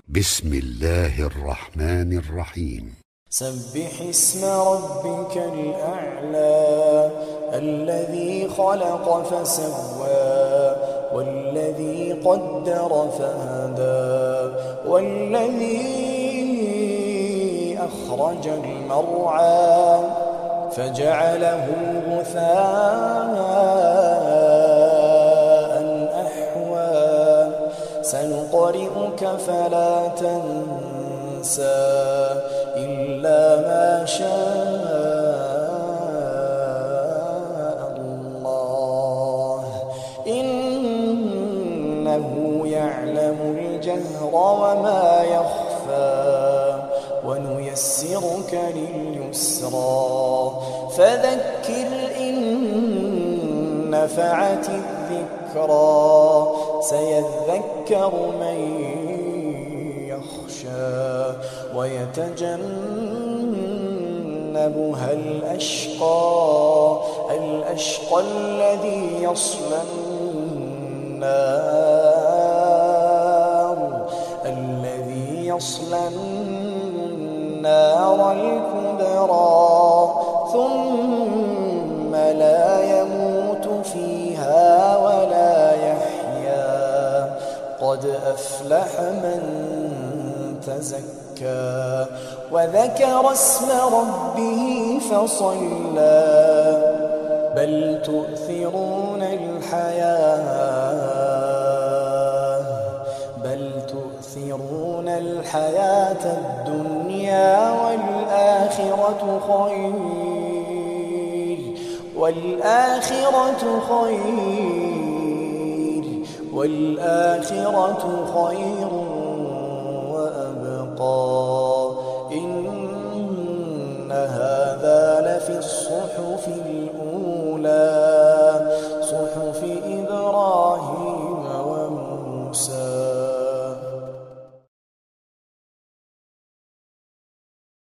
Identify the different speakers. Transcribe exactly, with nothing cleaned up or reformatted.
Speaker 1: بسم الله الرحمن الرحيم.
Speaker 2: سبح اسم ربك الأعلى الذي خلق فسوى والذي قدر فهدى والذي أخرج المرعى فجعله غثاء أحوى سنقرئك فلا تنسى إلا ما شاء الله إنه يعلم الجهر وما يخفى ونيسرك لليسرى فذكر إن نفعت الذكرى سيذكر من يخشى ويتجنبها الأشقى الأشقى الذي يصلى النار الذي يصلى النار الكبرى ثم لا يموت فيها ولا يحيا قد أفلح من تزكى وذكر اسم ربه فصلى بل تؤثرون الحياة بل تؤثرون الحياة الدنيا والآخرة خير والآخرة خير والآخرة خير إن هذا لفي الصحف الأولى